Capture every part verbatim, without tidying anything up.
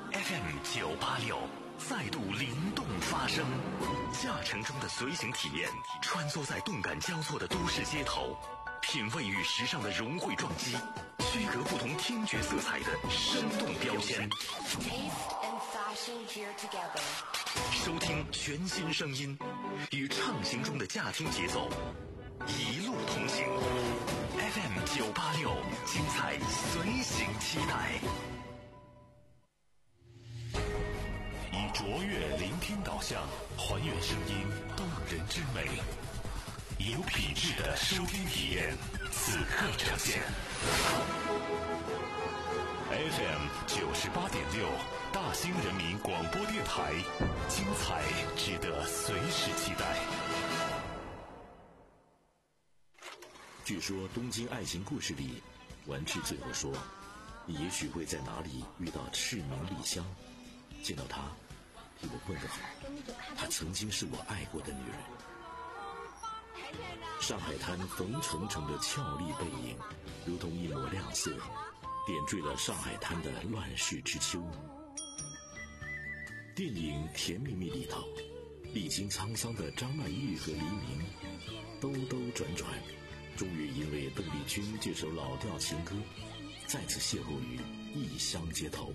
F M 九八六再度灵动发声，驾乘中的随行体验，穿梭在动感交错的都市街头，品味与时尚的融汇撞击，区隔不同听觉色彩的生动标签。收听全新声音，与畅行中的驾听节奏，一路同行。F M 九八六，精彩随行期待。以卓越聆听导向，还原声音动人之美，有品质的收听体验，此刻呈现。F M 九十八点六，大兴人民广播电台，精彩值得随时期待。 据说东京爱情故事里，丸治最后说，你也许会在哪里遇到赤名莉香，见到她替我问个好，她曾经是我爱过的女人。上海滩冯程程的俏丽背影如同一抹亮色，点缀了上海滩的乱世之秋。电影《甜蜜蜜》里头，历经沧桑的张曼玉和黎明兜兜转转，终于因为邓丽君这首老调情歌，再次邂逅于异乡街头。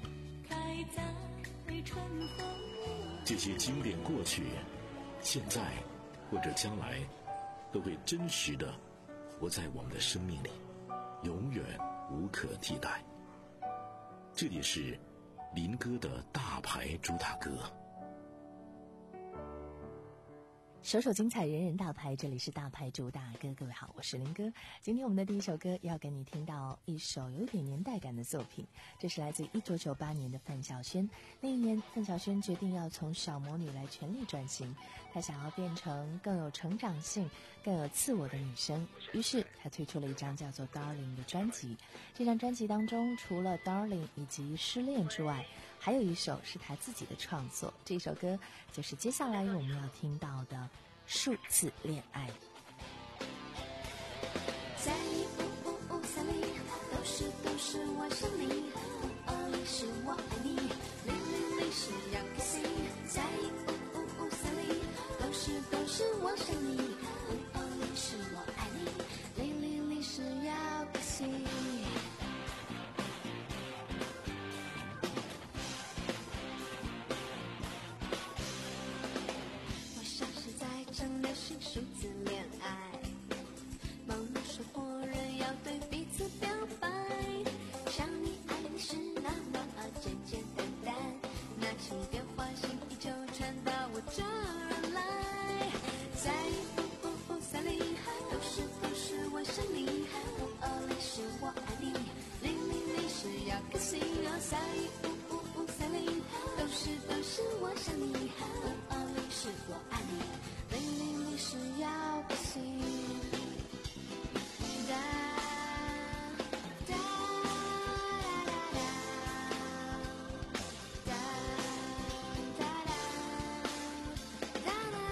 这些经典过去，现在或者将来，都会真实的活在我们的生命里，永远无可替代。这里是林哥的大牌主打歌。 首首精彩，人人大牌，这里是大牌主打歌。各位好，我是林哥。今天我们的第一首歌要给你听到一首有点年代感的作品，这是来自一九九八年的范晓萱。那一年，范晓萱决定要从小魔女来全力转型，她想要变成更有成长性、更有自我的女生。于是，她推出了一张叫做《Darling》的专辑。这张专辑当中，除了《Darling》以及《失恋》之外，还有一首是她自己的创作。这首歌就是接下来我们要听到的数字恋爱。 在五五五三里，都是都是我想你，五二零是我爱你，零零零是要开心。在五五五三里，都是都是我想你，五二零是我爱你，零零零是要开心。正流行数字恋爱，忙碌生活人要对彼此表白，想你爱你是那么简简单单，拿起电话心意就传到我这儿来。在五五五三零，都是都是我想你，五二零是我爱你，零零零是要开心。在五五五三零，都是都是我想你，五二零是我爱你，零零零是要开心。哒哒哒哒哒哒哒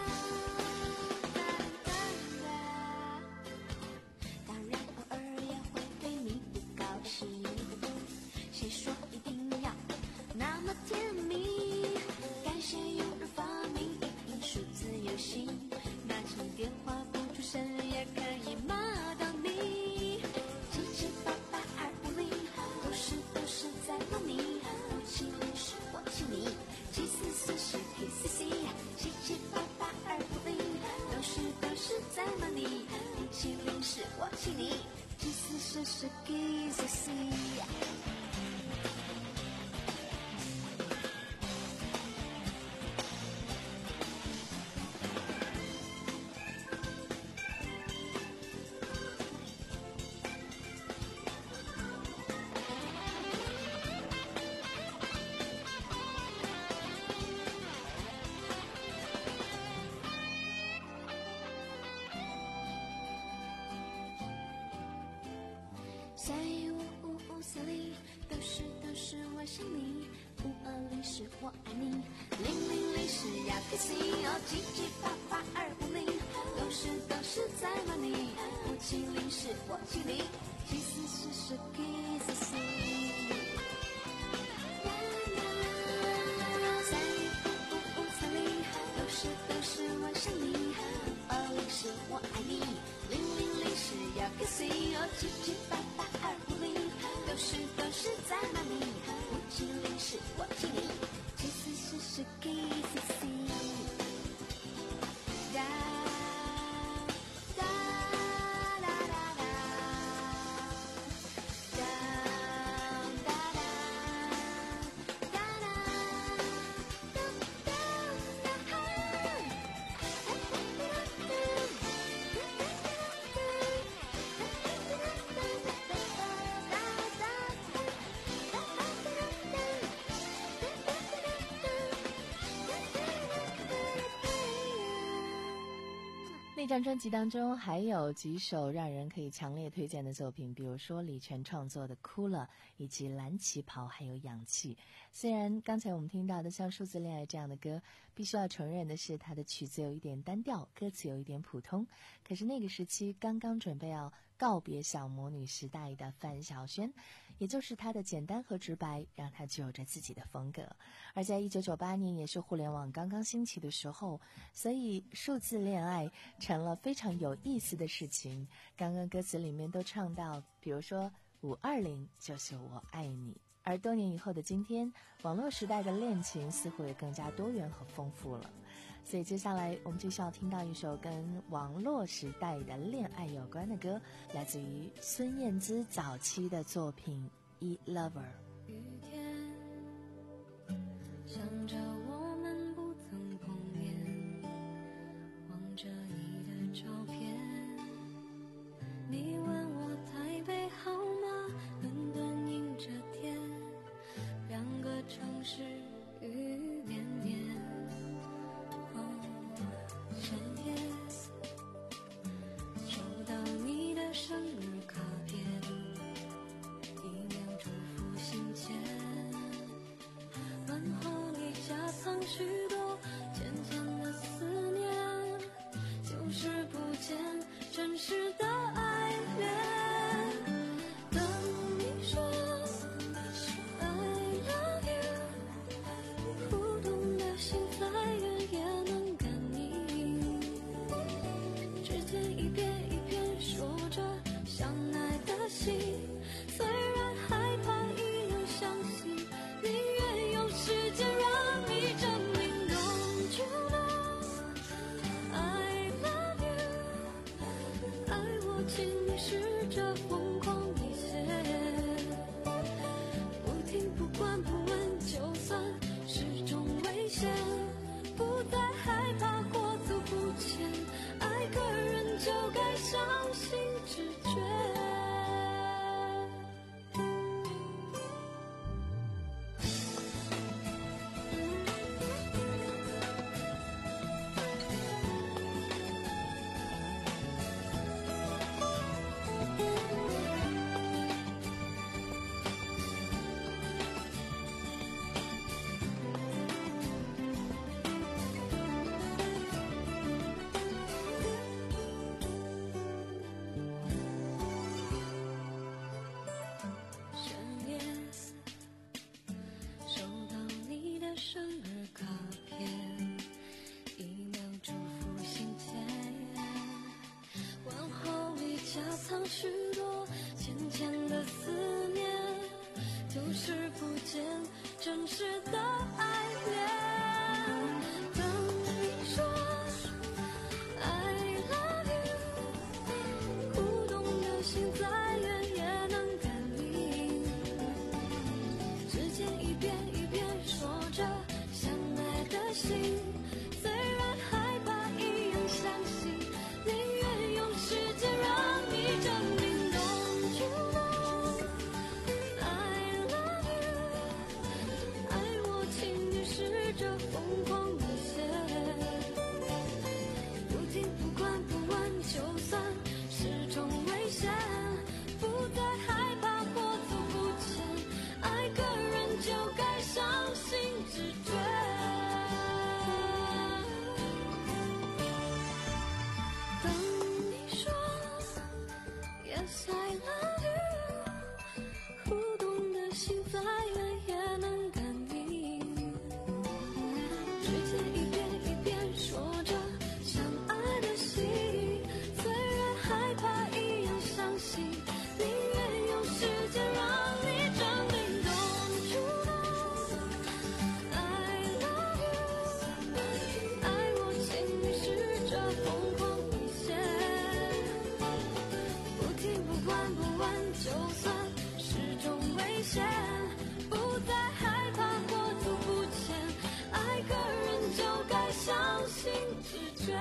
哒哒。当然偶尔也会对你不高兴，谁说一定要那么甜蜜？感谢有人发明数字游戏，拿起电话不出声也可以骂到你。七七八八二五零，都是都是在骂你。五七零是我亲你，七四四是 K C C。七七八八二五零，都是都是在骂你。五七零是我亲你，七四四是 K C C。在五五五三零，都是都是我想你，五二零是我爱你，零零零是要开心。哦，七七八八二五零，都是都是在骂你，五七零是我亲你，七四四是 K C C。啦啦可惜哦，七七八八二五零，都是都是在哪里？五七零是我请你，七四是是 K C C。哒哒哒哒哒，哒哒哒哒哒哒那张专辑当中还有几首让人可以强烈推荐的作品，比如说李泉创作的《哭了》，以及《蓝旗袍》还有《氧气》。虽然刚才我们听到的像《数字恋爱》这样的歌，必须要承认的是它的曲子有一点单调，歌词有一点普通，可是那个时期刚刚准备要告别小魔女时代的范晓萱，也就是她的简单和直白让她具有着自己的风格。而在一九九八年也是互联网刚刚兴起的时候，所以数字恋爱成了非常有意思的事情。刚刚歌词里面都唱到，比如说五二零就是我爱你。而多年以后的今天，网络时代的恋情似乎也更加多元和丰富了。所以接下来我们就需要听到一首跟网络时代的恋爱有关的歌，来自于孙燕姿早期的作品《E Lover》。 雨天，想着我们不曾碰面，望着你的照片，你问我台北好吗？伦敦阴着天，两个城市雨绵绵。深夜收到你的生日卡片，一秒祝福信笺，问候里夹藏许多浅浅的思念，就是不见真实的爱恋。等你说 I love you， 互动的心再远也能感应，指尖一遍一遍说着相爱的心，虽然害怕一样相信，宁愿用时间让你证明。Don't you know I love you， 爱我请你试着疯狂一些，不听不管不问，就算是种危险，不再害怕过足不前，爱个人就该相信直觉。深夜收到你的生日卡片，一秒祝福信笺，问候里夹藏许多浅浅的思念，就是不见真实的爱恋。等你说 I love you， 互动的心再远也能感应，指尖一遍一遍说着相爱的心，虽然害怕一样相信，宁愿用时间让你证明。Don't you know I love you， 爱我请你试着疯狂一些，不听不管不问，就算是种危险，不再害怕过足不前，爱个人就该相信直觉。 觉。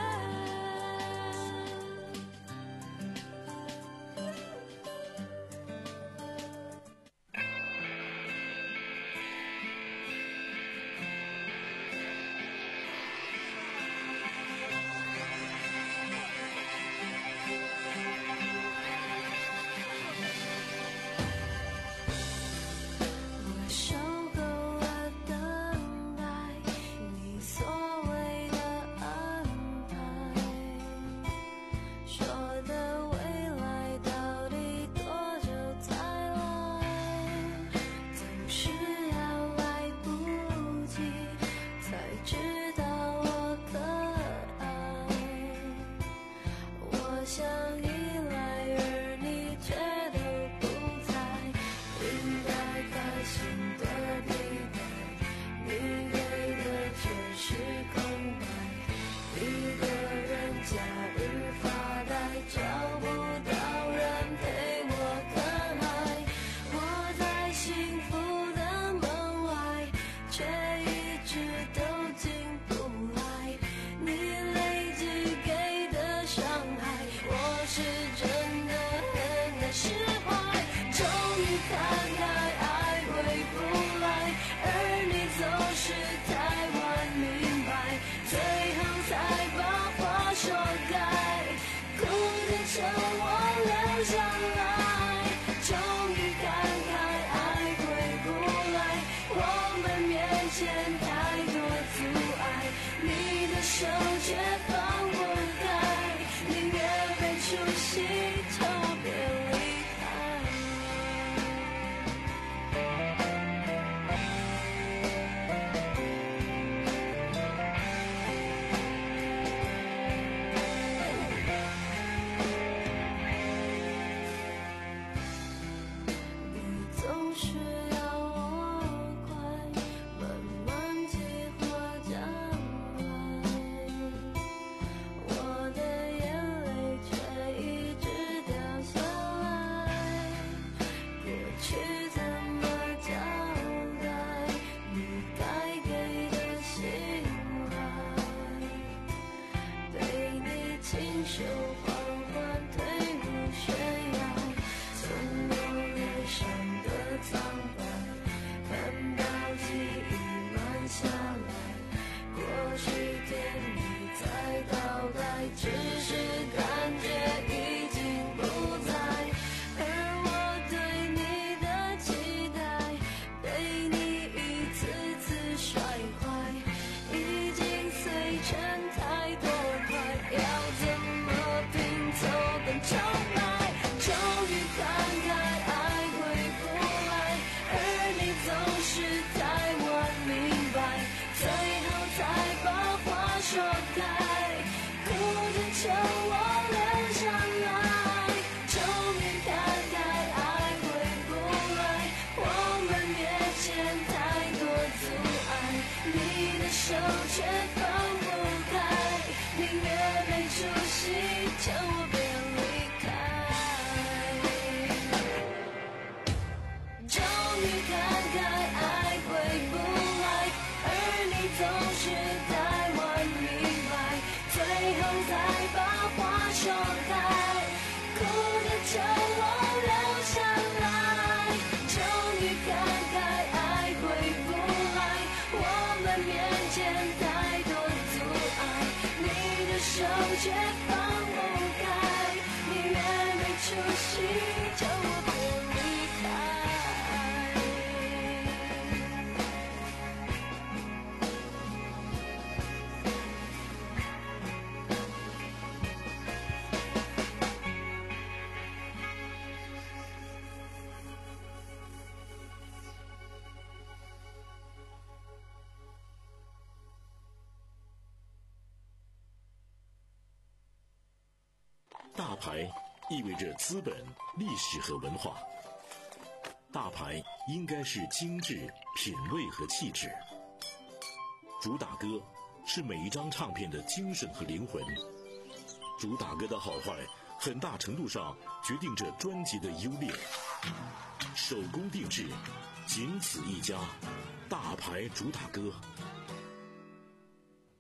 大牌意味着资本、历史和文化。大牌应该是精致、品味和气质。主打歌是每一张唱片的精神和灵魂。主打歌的好坏，很大程度上决定着专辑的优劣。手工定制，仅此一家，大牌主打歌。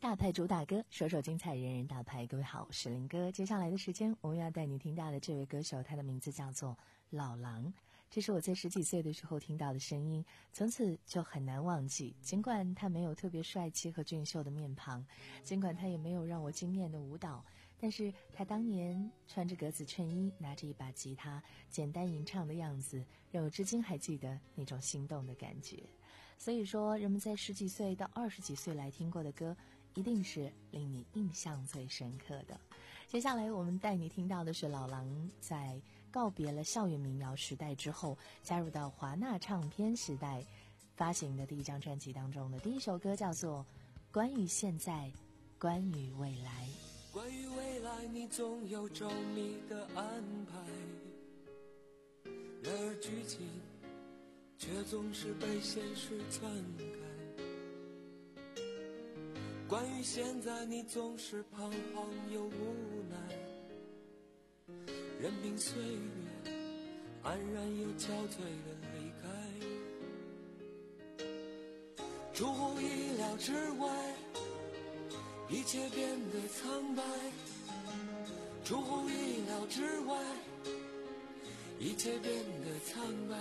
大牌主打歌，首首精彩，人人大牌。各位好，我是林哥。接下来的时间，我们要带你听到的这位歌手，他的名字叫做老狼。这是我在十几岁的时候听到的声音，从此就很难忘记。尽管他没有特别帅气和俊秀的面庞，尽管他也没有让我惊艳的舞蹈，但是他当年穿着格子衬衣，拿着一把吉他，简单吟唱的样子，让我至今还记得那种心动的感觉。所以说，人们在十几岁到二十几岁来听过的歌，一定是令你印象最深刻的。接下来我们带你听到的是老狼在告别了校园民谣时代之后，加入到华纳唱片时代发行的第一张专辑当中的第一首歌，叫做《关于现在，关于未来》。 关于未来，你总有周密的安排，然而剧情却总是被现实篡改。关于现在，你总是彷徨又无奈，任凭岁月安然又憔悴的离开。出乎意料之外，一切变得苍白，出乎意料之外，一切变得苍白。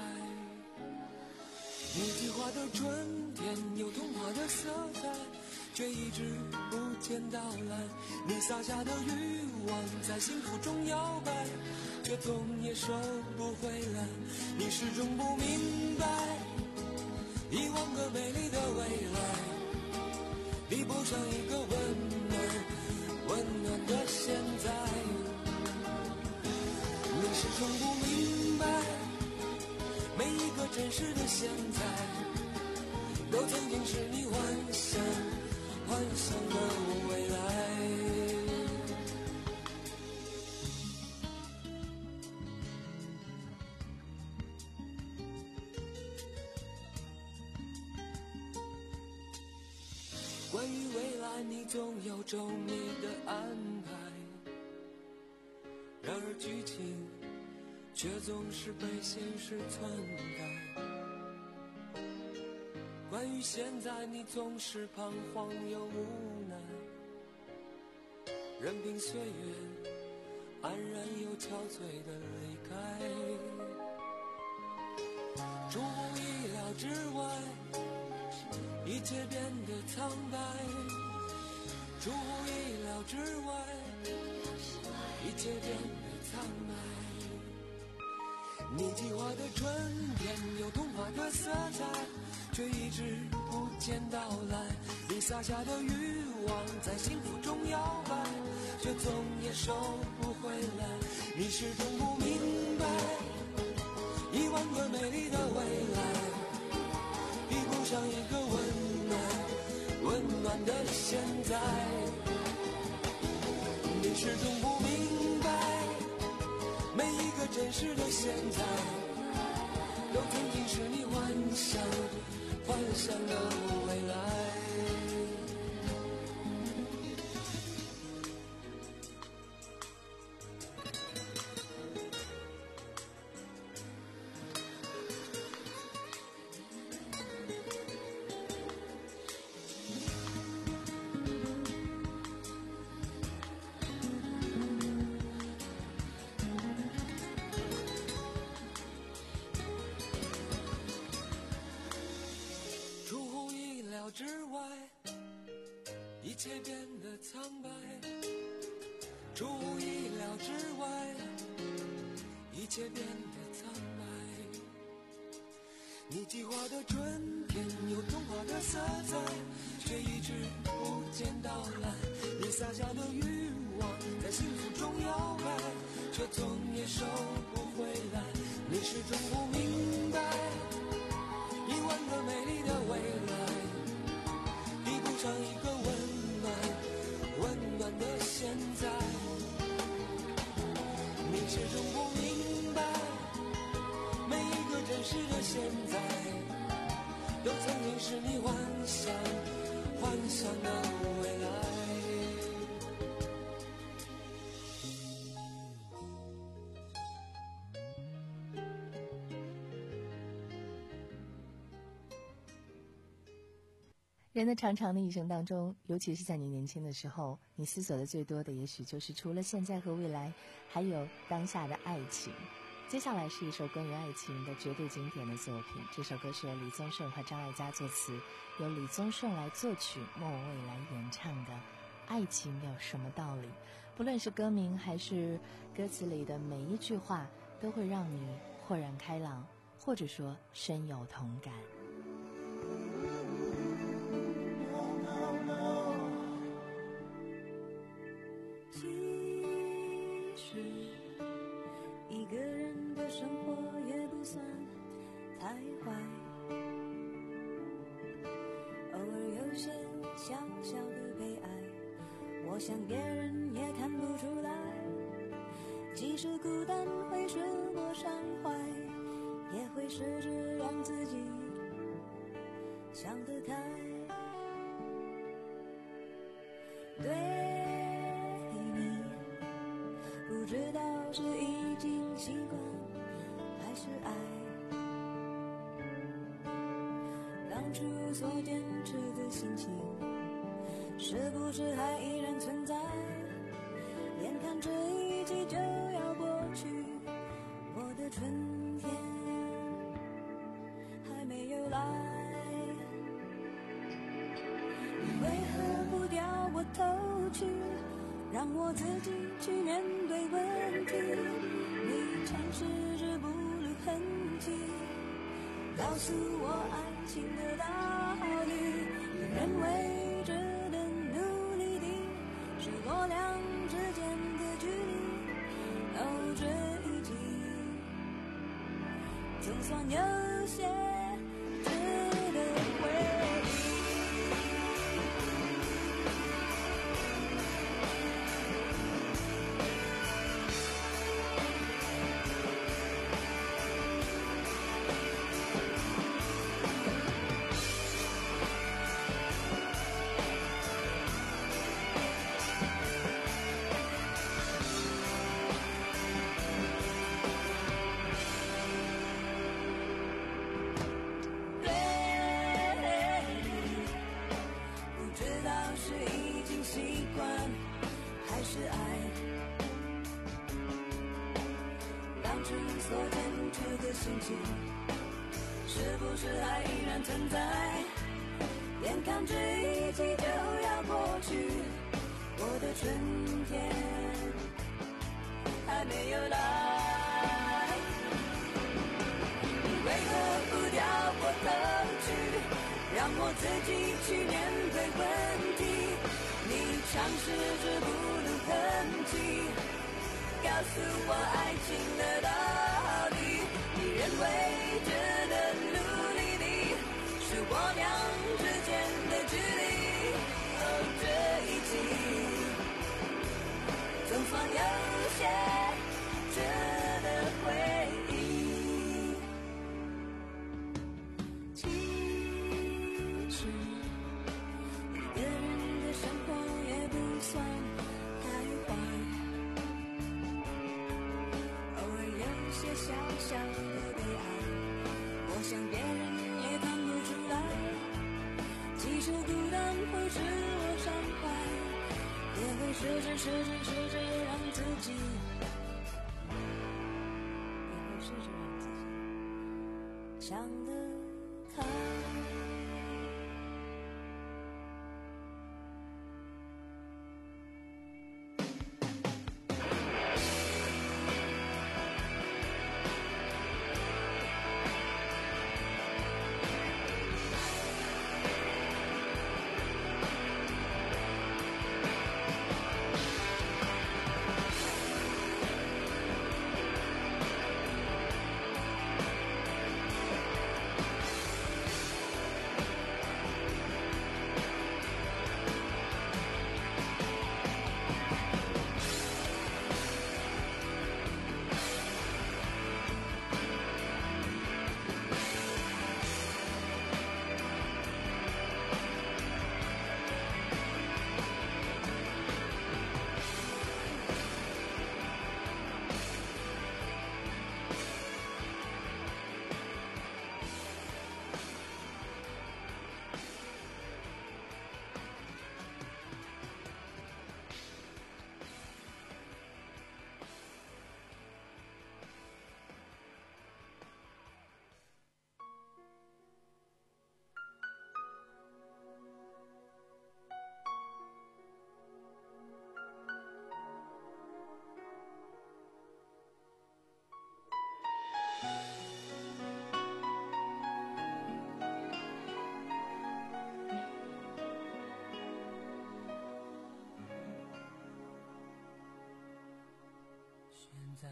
你计划的春天有童话的色彩，却一直不见到来。你撒下的欲望在幸福中摇摆，却总也收不回来。你始终不明白，一万个美丽的未来比不上一个温暖温暖的现在。你始终不明白，每一个真实的现在都曾经是你幻想幻想的未来。关于未来，你总有周密的安排，然而剧情却总是被现实篡改。关于现在，你总是彷徨又无奈，任凭岁月安然又憔悴的离开。出乎意料之外，一切变得苍白，出乎意料之外，一切变得苍白。你计划的春天有童话的色彩，却一直不见到来。你撒下的欲望在幸福中摇摆，却总也收不回来。你始终不明白，一万个美丽的未来比不上一个温暖温暖的现在。你始终不明白，每一个真实的现在都曾经是你幻想幻想的未来。之外，一切变得苍白，出乎意料之外，一切变得苍白。你计划的春天有童话的色彩，却一直不见到来。你撒下的欲望在幸福中摇摆，却总也收不回来。你始终不明白，一万个美丽的未来上一个温暖温暖的现在。你始终不明白，每一个真实的现在都曾经是你幻想幻想的未来。 人的长长的一生当中，尤其是在你年轻的时候，你思索的最多的也许就是除了现在和未来，还有当下的爱情。接下来是一首关于爱情的绝对经典的作品，这首歌是由李宗盛和张艾嘉作词，由李宗盛来作曲，莫文蔚来演唱的《爱情有什么道理》。不论是歌名还是歌词里的每一句话，都会让你豁然开朗，或者说深有同感。 其实一个人的生活也不算太坏，偶尔有些小小的悲哀，我想别人也看不出来。即使孤单会使我伤怀，也会试着让自己想得开。对你不知道是已经习惯还是爱，当初所坚持的心情是不是还依然存在？眼看这一季就要过去，我的春天还没有来，你为何不掉我头去，让我自己去面对问题？你尝试着不露痕迹，告诉我爱情的道理。你认为值得努力的是我俩之间的距离，哦，这一季总算有些值得回忆。心情是不是还依然存在？眼看这一季就要过去，我的春天还没有来。你为何不掉我头去，让我自己去面对问题？你尝试着不露痕迹，告诉我爱情的道理。你认为值得努力的是我俩之间的距离，哦，这一季总算有些值得回忆。其实一个人的生活也不算太坏，偶尔有些小小的悲哀，我想别人也看不出来。即使孤单会使我伤怀，也会试着试着试着让自己，也会试着让自己想得开。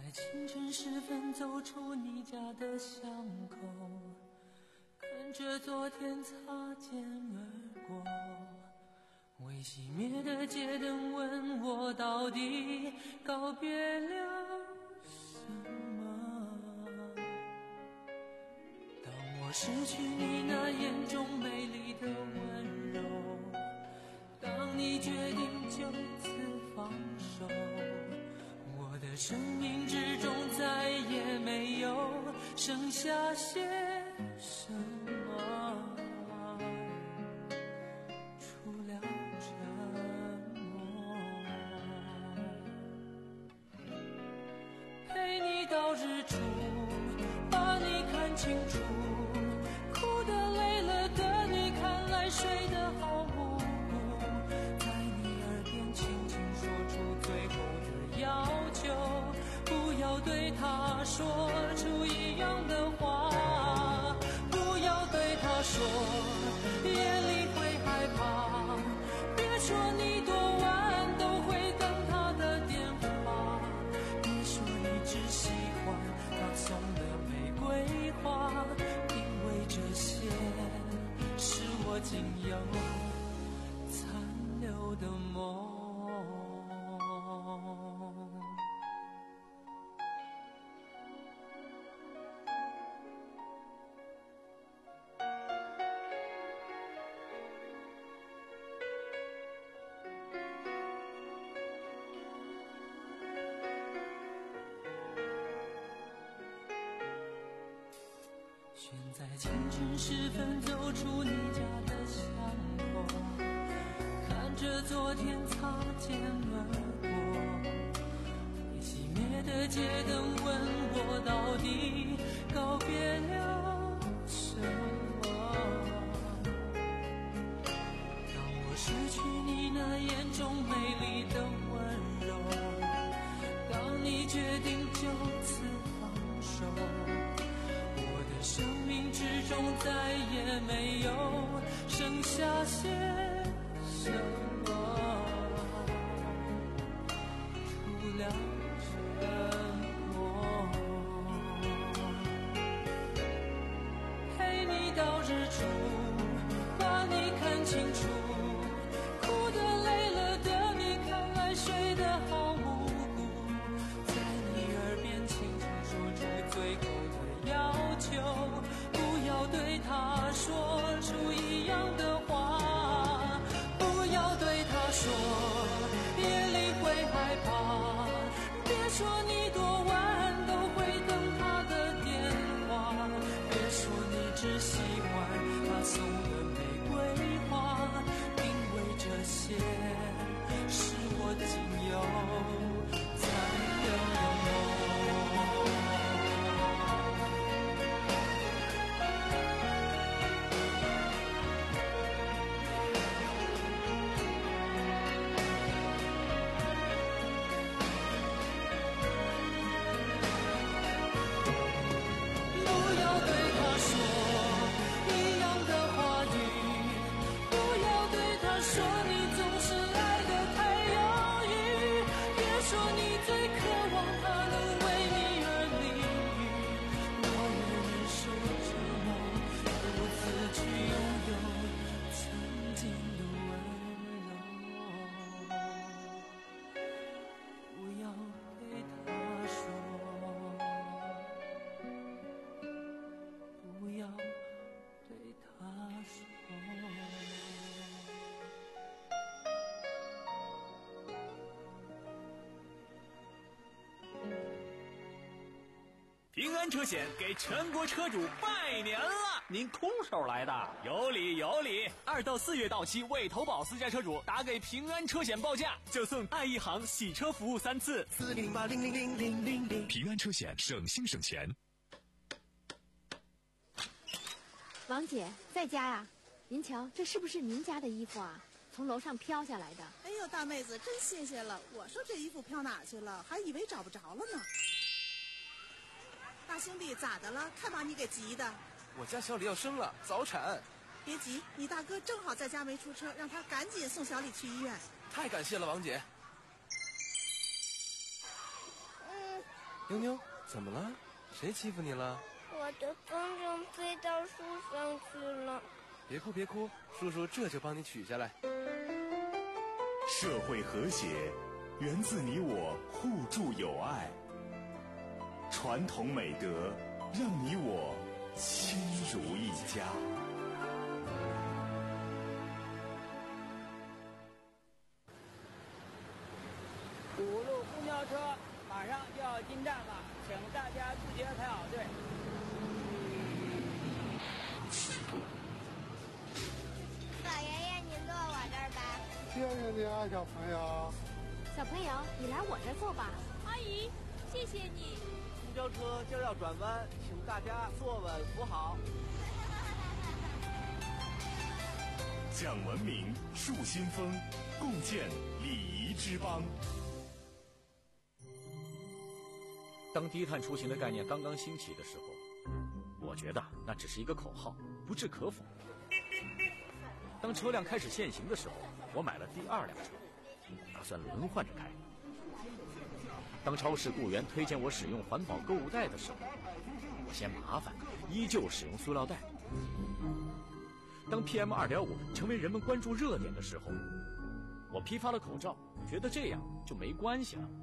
在清晨时分走出你家的巷口，看着昨天擦肩而过，未熄灭的街灯问我到底告别了什么。当我失去你那眼中美丽的温柔，当你决定就此放手，我的生命之中再也没有剩下些什么，除了沉默。陪你到日出，把你看清楚，哭得累了的你看来睡得好无辜，在你耳边轻轻说出最后的要求，不要对他说出一样的话，不要对他说夜里会害怕，别说你多晚都会等他的电话，别说你只喜欢他送的玫瑰花，因为这些是我仅有残留的梦。选在清晨时分走出你家的巷口，看着昨天擦肩而过，未熄灭的街灯问我到底告别了什么。当我失去你那眼中美丽的温柔，当你决定就此放手，生命之中再也没有剩下些什么，除了沉默。陪你到日出，把你看清楚，哭得累了的你看来睡得好无辜，在你耳边轻轻说出最后的要求，不要对他说出一样的话，不要对他说夜里会害怕，别说你多晚都会等他的电话，别说你只喜欢他送的玫瑰花，因为这些是我仅有残留的梦。 平安车险给全国车主拜年了！您空手来的？有理有理！二到四月到期未投保私家车主打给平安车险报价，就送爱一行洗车服务三次。 四零零八零零零零零零。 平安车险，省心省钱。 王姐在家呀？您瞧，这是不是您家的衣服啊？从楼上飘下来的。 哎呦，大妹子，真新鲜了！我说这衣服飘哪去了，还以为找不着了呢。大兄弟，咋的了？看把你给急的。 我家小李要生了，早产。 别急，你大哥正好在家没出车，让他赶紧送小李去医院。 太感谢了，王姐。 嗯， 妞妞，怎么了？谁欺负你了？ 我的风筝飞到树上去了。 别哭别哭，叔叔这就帮你取下来。 社会和谐源自你我互助友爱，传统美德让你我亲如一家。 五路公交车马上就要进站了，请大家自觉排好队。 老爷爷，你坐我这儿吧。 谢谢你啊，小朋友。 小朋友，你来我这儿坐吧。 阿姨，谢谢你。 公交车就要转弯，请大家坐稳扶好。 讲文明，树新风，共建礼仪之邦。 当低碳出行的概念刚刚兴起的时候，我觉得那只是一个口号，不置可否。当车辆开始限行的时候，我买了第二辆车，打算轮换着开。当超市雇员推荐我使用环保购物袋的时候，我嫌麻烦，依旧使用塑料袋。当 P M 二点五 成为人们关注热点的时候，我批发了口罩，觉得这样就没关系了。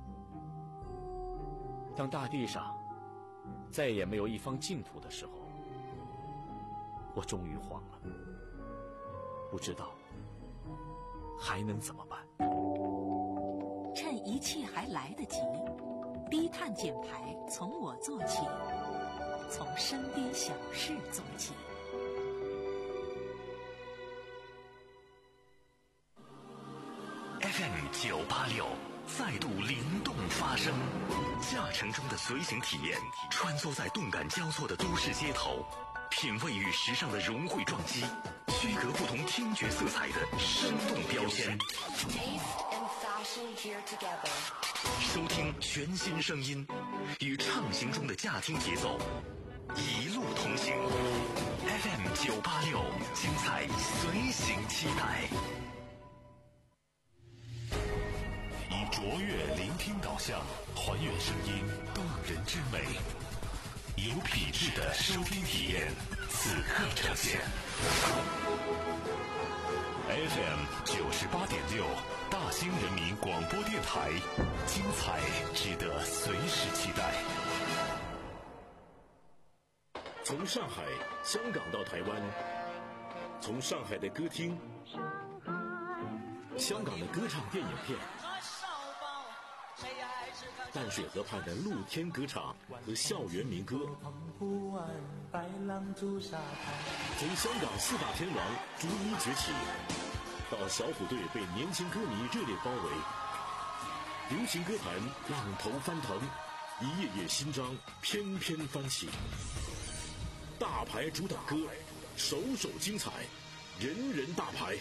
当大地上再也没有一方净土的时候，我终于慌了，不知道还能怎么办。 趁一切还来得及，低碳减排从我做起，从身边小事做起。 F M 九八六再度灵动发声，驾乘中的随行体验，穿梭在动感交错的都市街头，品味与时尚的融汇撞击，区隔不同听觉色彩的生动标签。收听全新声音，与畅行中的驾听节奏，一路同行。F M 九八六，精彩随行期待。 以卓越聆听导向，还原声音动人之美，有品质的收听体验，此刻呈现。F M 九十八点六，大兴人民广播电台，精彩值得随时期待。 从上海、香港到台湾，从上海的歌厅、香港的歌唱电影片，淡水河畔的露天歌场和校园民歌，从香港四大天王逐一崛起，到小虎队被年轻歌迷热烈包围，流行歌坛浪头翻腾，一页页新章翩翩翻起。大牌主打歌，首首精彩，人人大牌。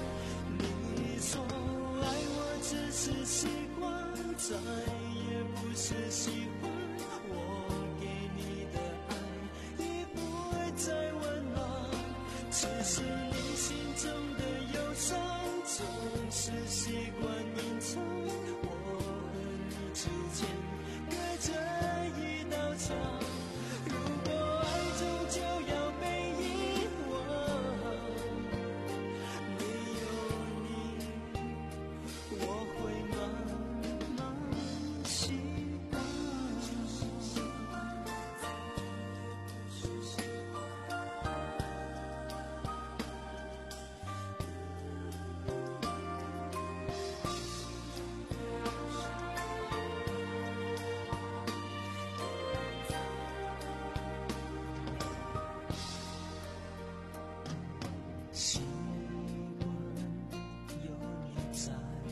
再也不是喜欢，我给你的爱已不会再温暖，只是你心中的忧伤总是习惯隐藏，我和你之间隔着一道墙，如果爱终究要被遗忘，没有你我会慢慢习惯。习惯有你在，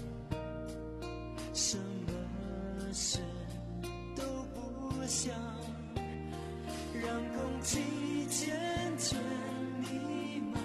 什么事都不想，让空气渐渐弥漫，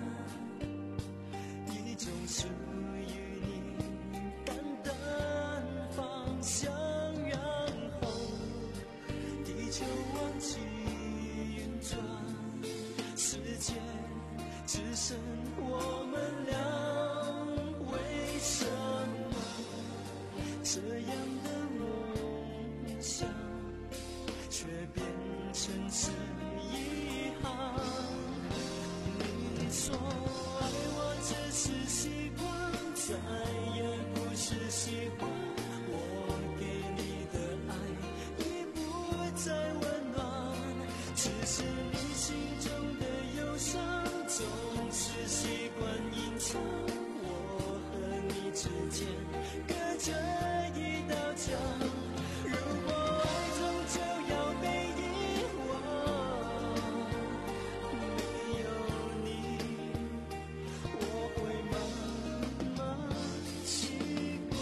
一种属于你淡淡芳香，然后地球忘记运转，世界只剩我们俩，为什么这样的梦想却变成是遗憾？你说爱我只是习惯，再也不是喜欢，我给你的爱已不会再温暖，只是你心中的忧伤总是习惯隐藏，我和你之间隔着一道墙，如果爱终究要被遗忘，没有你我会慢慢习惯。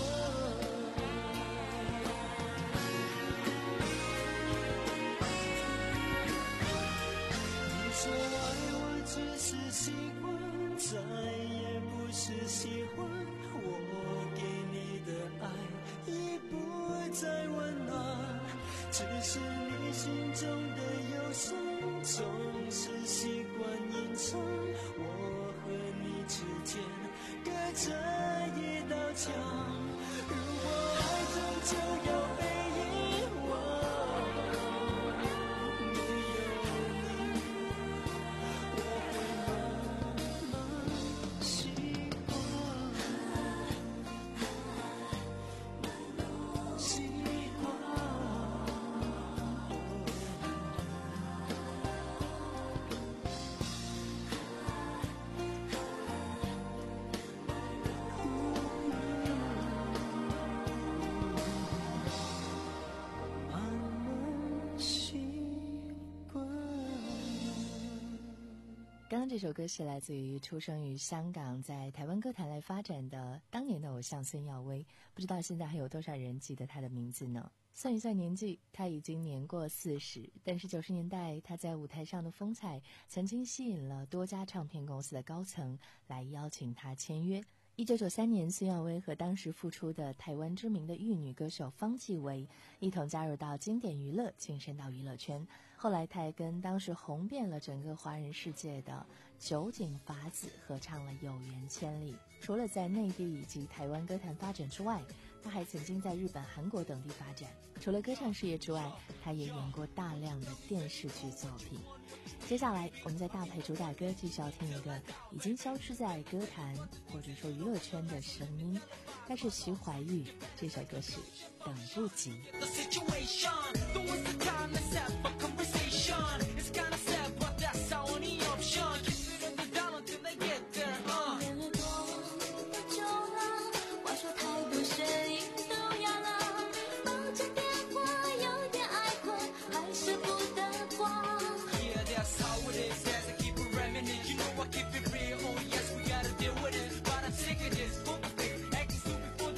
你说爱我只是习惯，再也不是喜欢，我给你的爱已不会再温暖，只是你心中的忧伤总是习惯隐藏，我和你之间隔着一道墙，如果爱终究要被遗忘，没有你我会慢慢习惯，习惯。 刚刚这首歌是来自于出生于香港，在台湾歌坛来发展的当年的偶像孙耀威，不知道现在还有多少人记得他的名字呢？算一算年纪，他已经年过四十，但是九十年代他在舞台上的风采曾经吸引了多家唱片公司的高层来邀请他签约。一九九三年，孙耀威和当时复出的台湾知名的玉女歌手方季韦一同加入到经典娱乐，晋升到娱乐圈。后来他还跟当时红遍了整个华人世界的酒井法子合唱了《有缘千里》。除了在内地以及台湾歌坛发展之外，他还曾经在日本、韩国等地发展。除了歌唱事业之外，他也演过大量的电视剧作品。接下来我们在大牌主打歌继续要听一个已经消失在歌坛或者说娱乐圈的声音，它是徐怀钰，这首歌是等不及。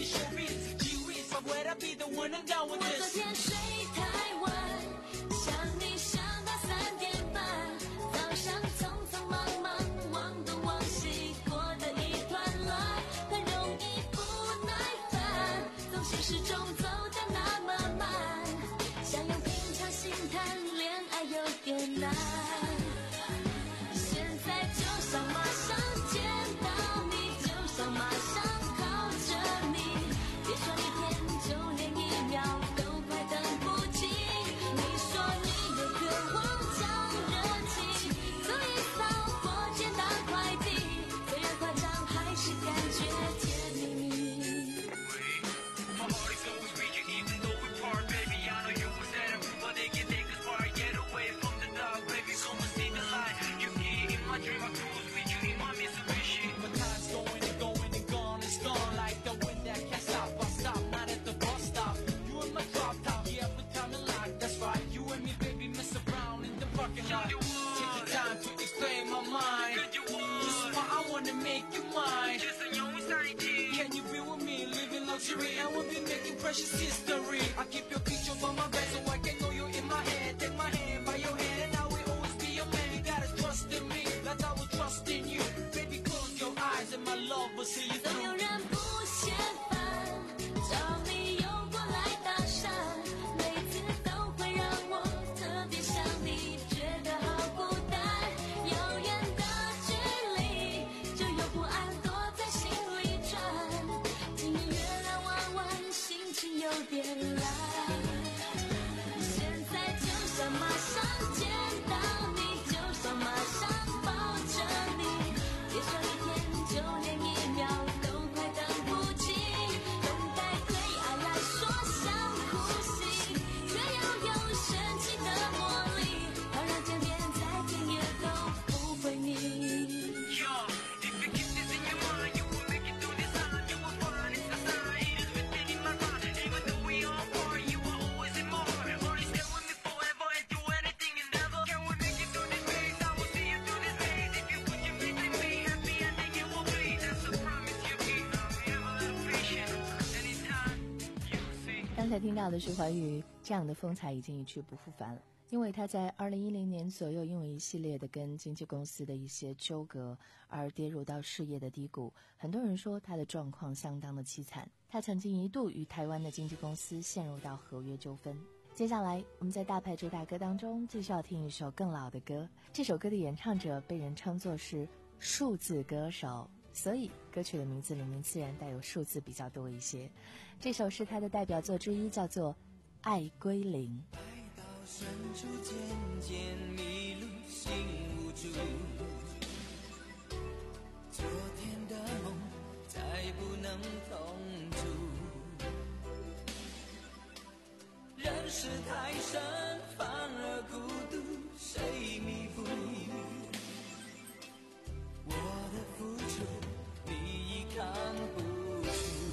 我昨天睡太晚，想 and make you mine. Can you be with me, living luxury? I will be making precious history. I keep your picture on my bed so I can know you in my head. Take my hand by your hand and I will always be your man. You gotta trust in me, like I will trust in you. Baby, close your eyes and my love will see you through. 总有人不嫌烦，找理由过来搭讪，每次都会让我特别想你，觉得好孤单。遥远的距离，就有不安躲在心里转。今年月亮弯弯，心情有点蓝。现在就想马上见到你，就想马上抱着你，别说一天，就连一秒都快等不及。等待对爱来说像呼吸，却又有神奇的魔力，好让见面在天也都不会腻。 刚才听到的是环宇，这样的风采已经一去不复返了。因为他在二零一零年左右，因为一系列的跟经纪公司的一些纠葛而跌入到事业的低谷。很多人说他的状况相当的凄惨，他曾经一度与台湾的经纪公司陷入到合约纠纷。接下来我们在大牌主打歌当中继续要听一首更老的歌，这首歌的演唱者被人称作是数字歌手，所以歌曲的名字里面自然带有数字比较多一些。这首是他的代表作之一，叫做《爱归零》。 深处渐渐迷路，心无助。昨天的梦再不能同住。人世太深，反而孤独，谁弥补？我的付出，你已看不出。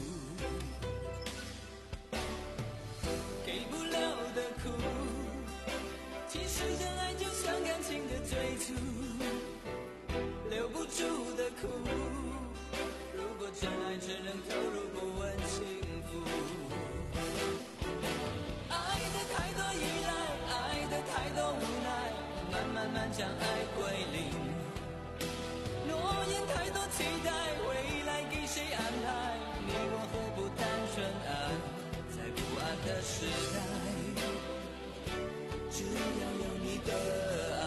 给不了的苦。其实真爱就像感情的最初，留不住的苦。如果真爱只能投入，不问幸福。爱的太多依赖，爱的太多无奈，慢慢慢将爱归零。诺言太多期待，未来给谁安排？你我何不单纯爱，在不安的时代。只要有你的爱，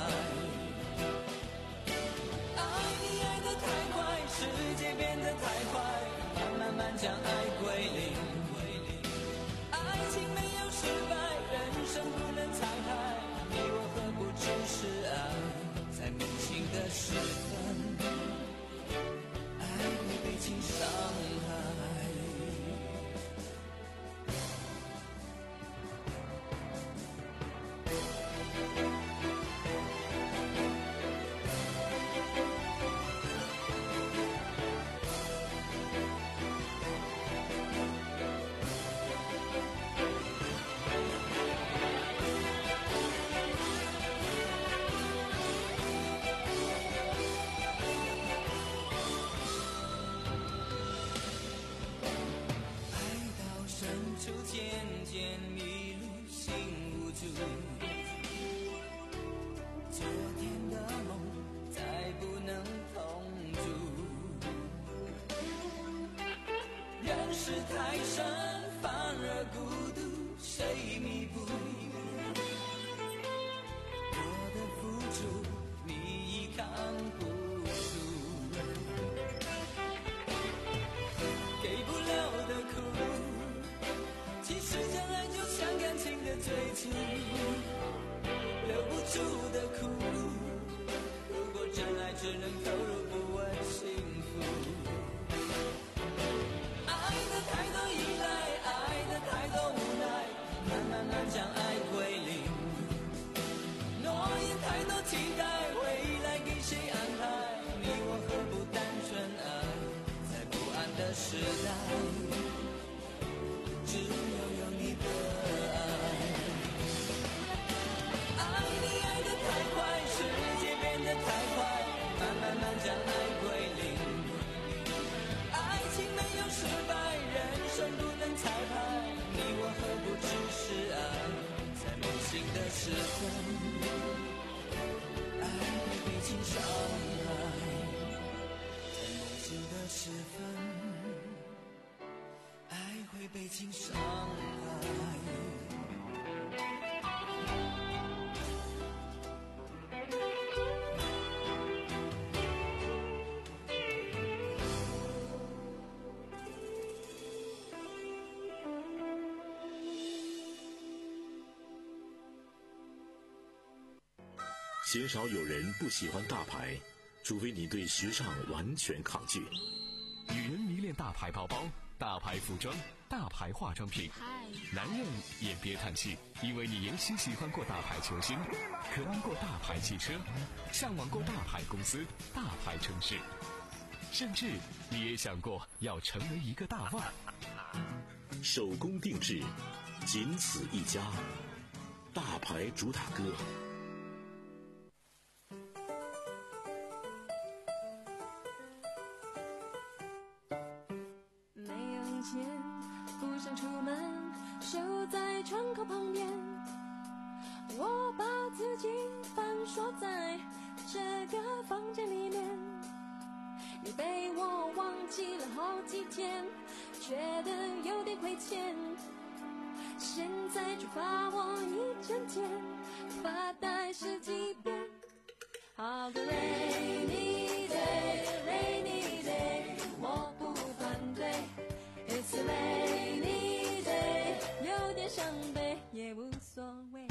爱你爱得太快，世界变得太快，慢慢慢将爱归零。爱情没有失败，人生不能残害，你我何不只是爱，在梦醒的时分，爱会被情伤害。渐渐迷路，心无助。昨天的梦再不能同住。人世太深，反而孤独，谁弥补？我的付出，你已看不出。给不了的苦。其实真爱就像感情的最初，留不住的苦。如果真爱只能投入，不问幸福。爱的太多依赖， 经伤害。 鲜少有人不喜欢大牌，除非你对时尚完全抗拒。 女人迷恋大牌包包、大牌服装、大牌化妆品，男人也别叹气，因为你也许喜欢过大牌球星，渴望过大牌汽车，向往过大牌公司、大牌城市，甚至你也想过要成为一个大腕。 手工定制，仅此一家，大牌主打歌。 不想出门，守在窗口旁边，我把自己反锁在这个房间里面，你被我忘记了好几天，觉得有点亏欠，现在就罚我一整天，发呆十几遍。好个 rainy day rainy day， 我不反对， It's a rainy day， 有点伤悲也无所谓。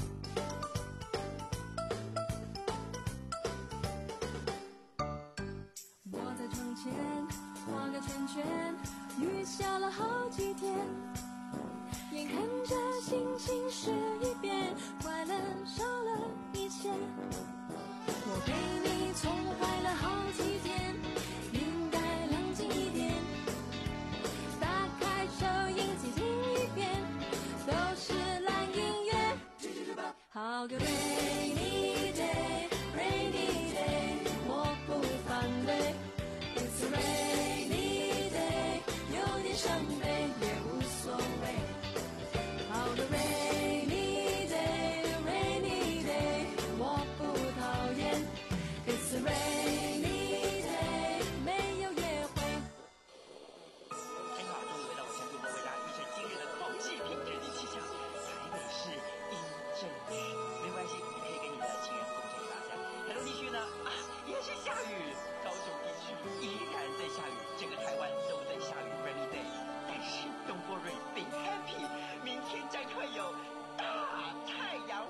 我在窗前画个圈圈，雨下了好几天，眼看着星星湿一遍，快乐少了一些。我被你宠坏了好几天，应该冷静一点，打开收音机听一遍，都是烂音乐。好个 rainy day rainy day， 我不反对， It's a rainy day， 有点伤悲也无所谓。好个 rainy day rainy day， 我不讨厌， It's a rainy day， 没有约会。 真好，终于回到我前主播为大家预测今日的空气品质及气象。台北市阴阵雨，没关系，你可以跟你的情人共同大家。台东地区呢啊也是下雨，高雄地区依然在下雨，整个台湾都在下雨 rainy day。但是 Don't worry, be happy， 明天将会有大太阳。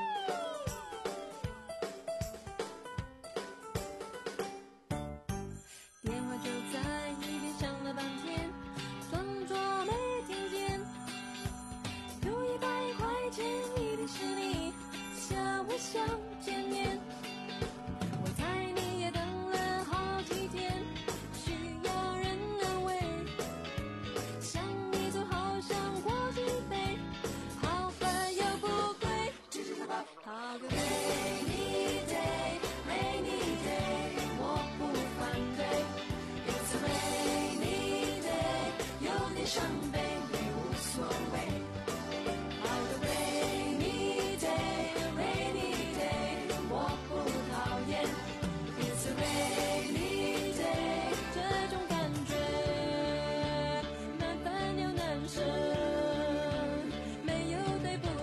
电话就在一边响了半天，装作没听见，有一百块钱一定是你想不想见面。我猜你也等了好几天，需要人安慰，想你总好想过几杯，好烦又不贵。好个 rainy day rainy day， 我不反对， It's a rainy day， 有点伤悲也无所谓。好个 rainy day rainy day， 我不讨厌， It's a rainy day， 这种感觉难分又难舍，没有对不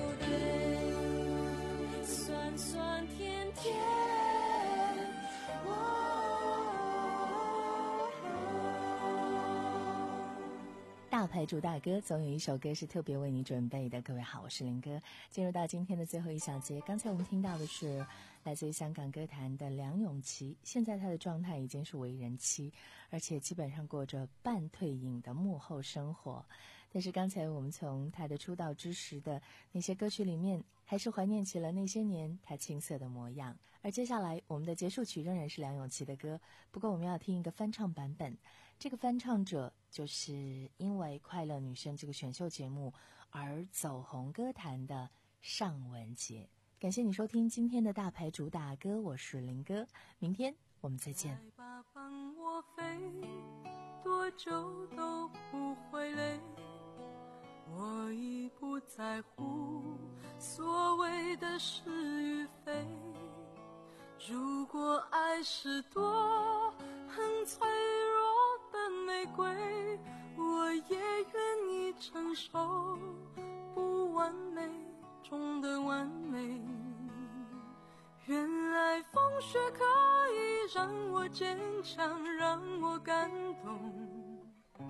对，酸酸甜甜。 大牌主打歌，总有一首歌是特别为你准备的。各位好，我是林哥。进入到今天的最后一小节，刚才我们听到的是来自于香港歌坛的梁咏琪，现在她的状态已经是为人妻，而且基本上过着半退隐的幕后生活。但是刚才我们从她的出道之时的那些歌曲里面，还是怀念起了那些年她青涩的模样。而接下来我们的结束曲仍然是梁咏琪的歌，不过我们要听一个翻唱版本。这个翻唱者就是因为《快乐女声》这个选秀节目而走红歌坛的尚雯婕。感谢你收听今天的大牌主打歌，我是林哥，明天我们再见。 来吧，帮我飞，多久都不会累，我已不在乎所谓的是与非。如果爱是朵很脆弱的玫瑰，我也愿意成承受不完美中的完美。原来风雪可以让我坚强，让我感动，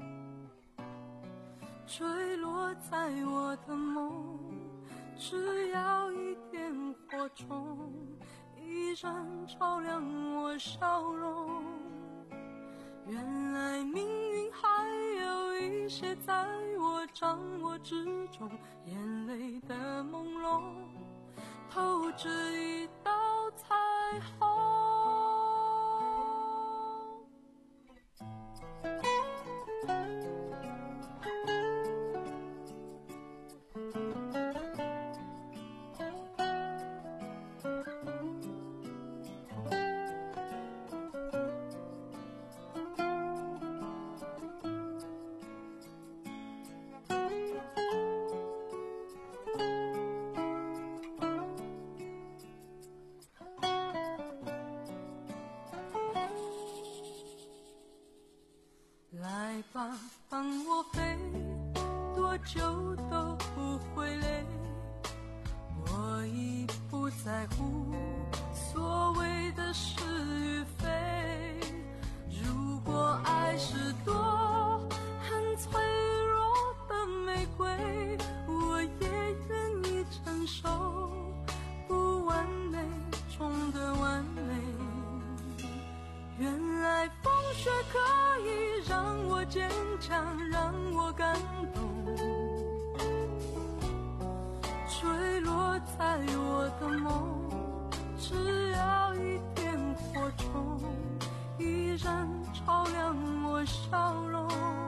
坠落在我的梦，只要一点火种，依然照亮我笑容。原来命运还有一些在我掌握之中，眼泪的朦胧透着一道彩虹。来吧，放我飞，多久都不会累。我已不在乎所谓的是与非。如果爱是朵很脆弱的玫瑰，我也愿意承受不完美中的完美。原来风雪可以让我坚强，让我感动，坠落在我的梦，只要一点火种，依然照亮我笑容。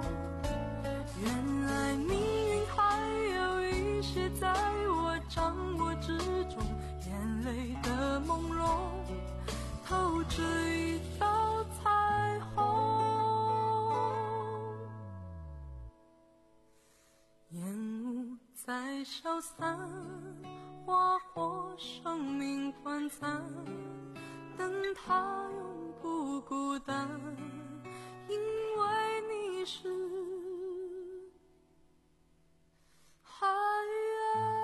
原来命运还有一些在我掌握之中，眼泪的朦胧透着一道彩虹。烟雾在消散，花火生命短暂，但它永不孤单，因为你是海岸。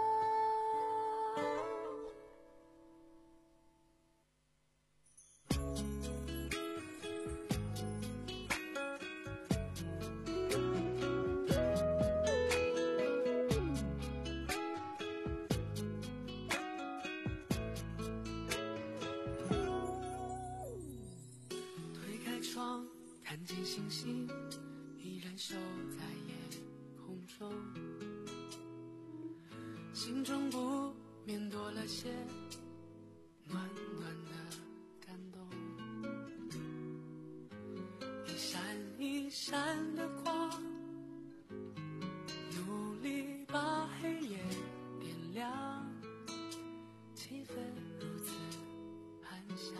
看见星星依然守在夜空中，心中不免多了些暖暖的感动。一闪一闪的光，努力把黑夜点亮，气氛如此安详。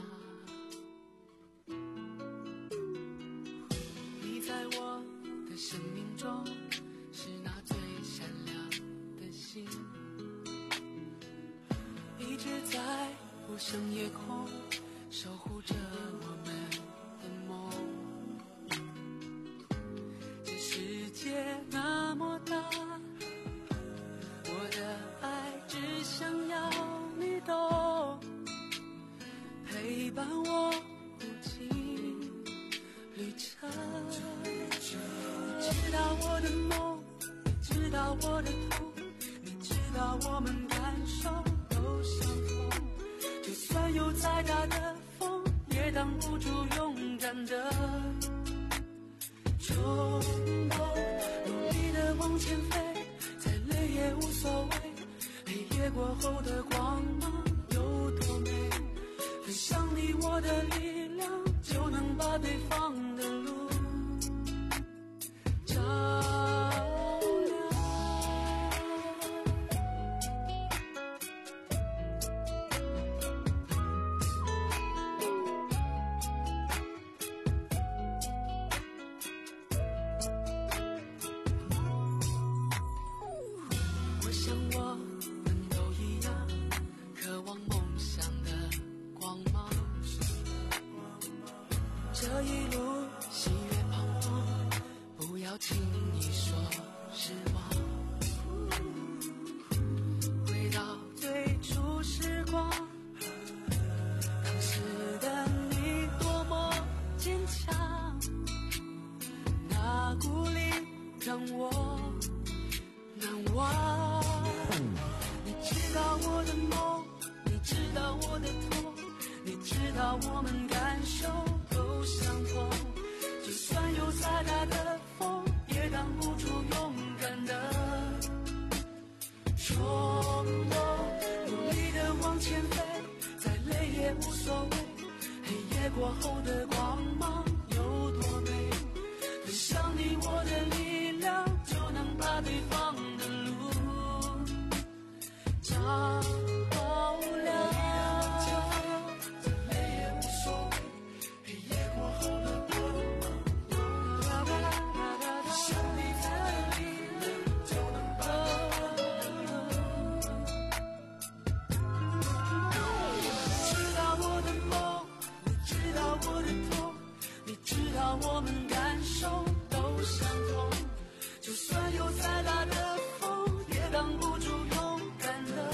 生命中是那最闪亮的星，一直在无声夜空守护着我们的梦。这世界那么大，我的爱只想要你懂，陪伴我无尽旅程。你知道我的梦，你知道我的痛，你知道我们感受都相同。就算有再大的风，也挡不住勇敢的冲动。努力的往前飞，再累也无所谓。黑夜过后的光芒有多美？分享你我的力量，就能把对方的路照亮。我想我们都一样，渴望梦想的光芒。这一路我难忘。你知道我的梦，你知道我的痛，你知道我们感受都相同。就算有再大的风，也挡不住勇敢的冲动。努力的往前飞，再累也无所谓。黑夜过后的光芒有多美？分享你我的力量，就能把对方的路照亮。再累也无所谓，黑夜过后的光芒，分享你我的力量，就能把你知道我的梦，你知道我的痛，你知道我们感受都相同。就算有再大的风，也挡不住勇敢的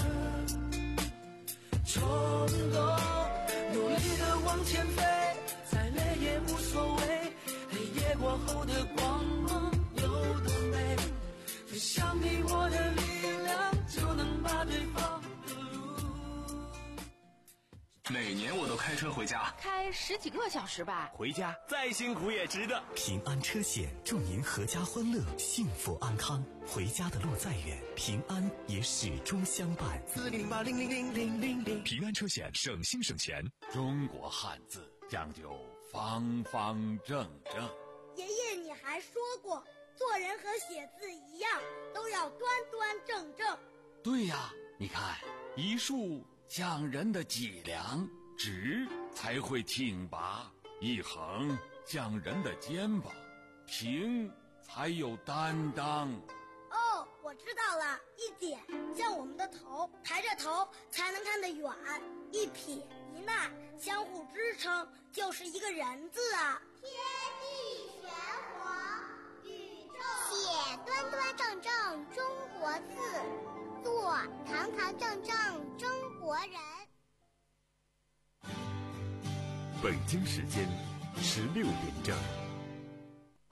冲动。努力的往前飞，再累也无所谓。黑夜过后的光芒有多美？分享你我的力量，就能把对方的路。 每年我都开车回家， 开十几个小时吧。 回家再辛苦也值得。 平安车险祝您阖家欢乐，幸福安康。回家的路再远，平安也始终相伴。 四零八零零零零零零， 平安车险省心省钱。 中国汉字讲究方方正正。 爷爷，你还说过，做人和写字一样，都要端端正正。 对呀，你看，一竖讲人的脊梁，直才会挺拔；一横讲人的肩膀，平才有担当。 哦，我知道了，一点像我们的头，抬着头才能看得远；一撇一捺相互支撑，就是一个人字啊。 天地玄黄，宇宙写端端正正中国字，做堂堂正正中国人。 北京时间十六点整。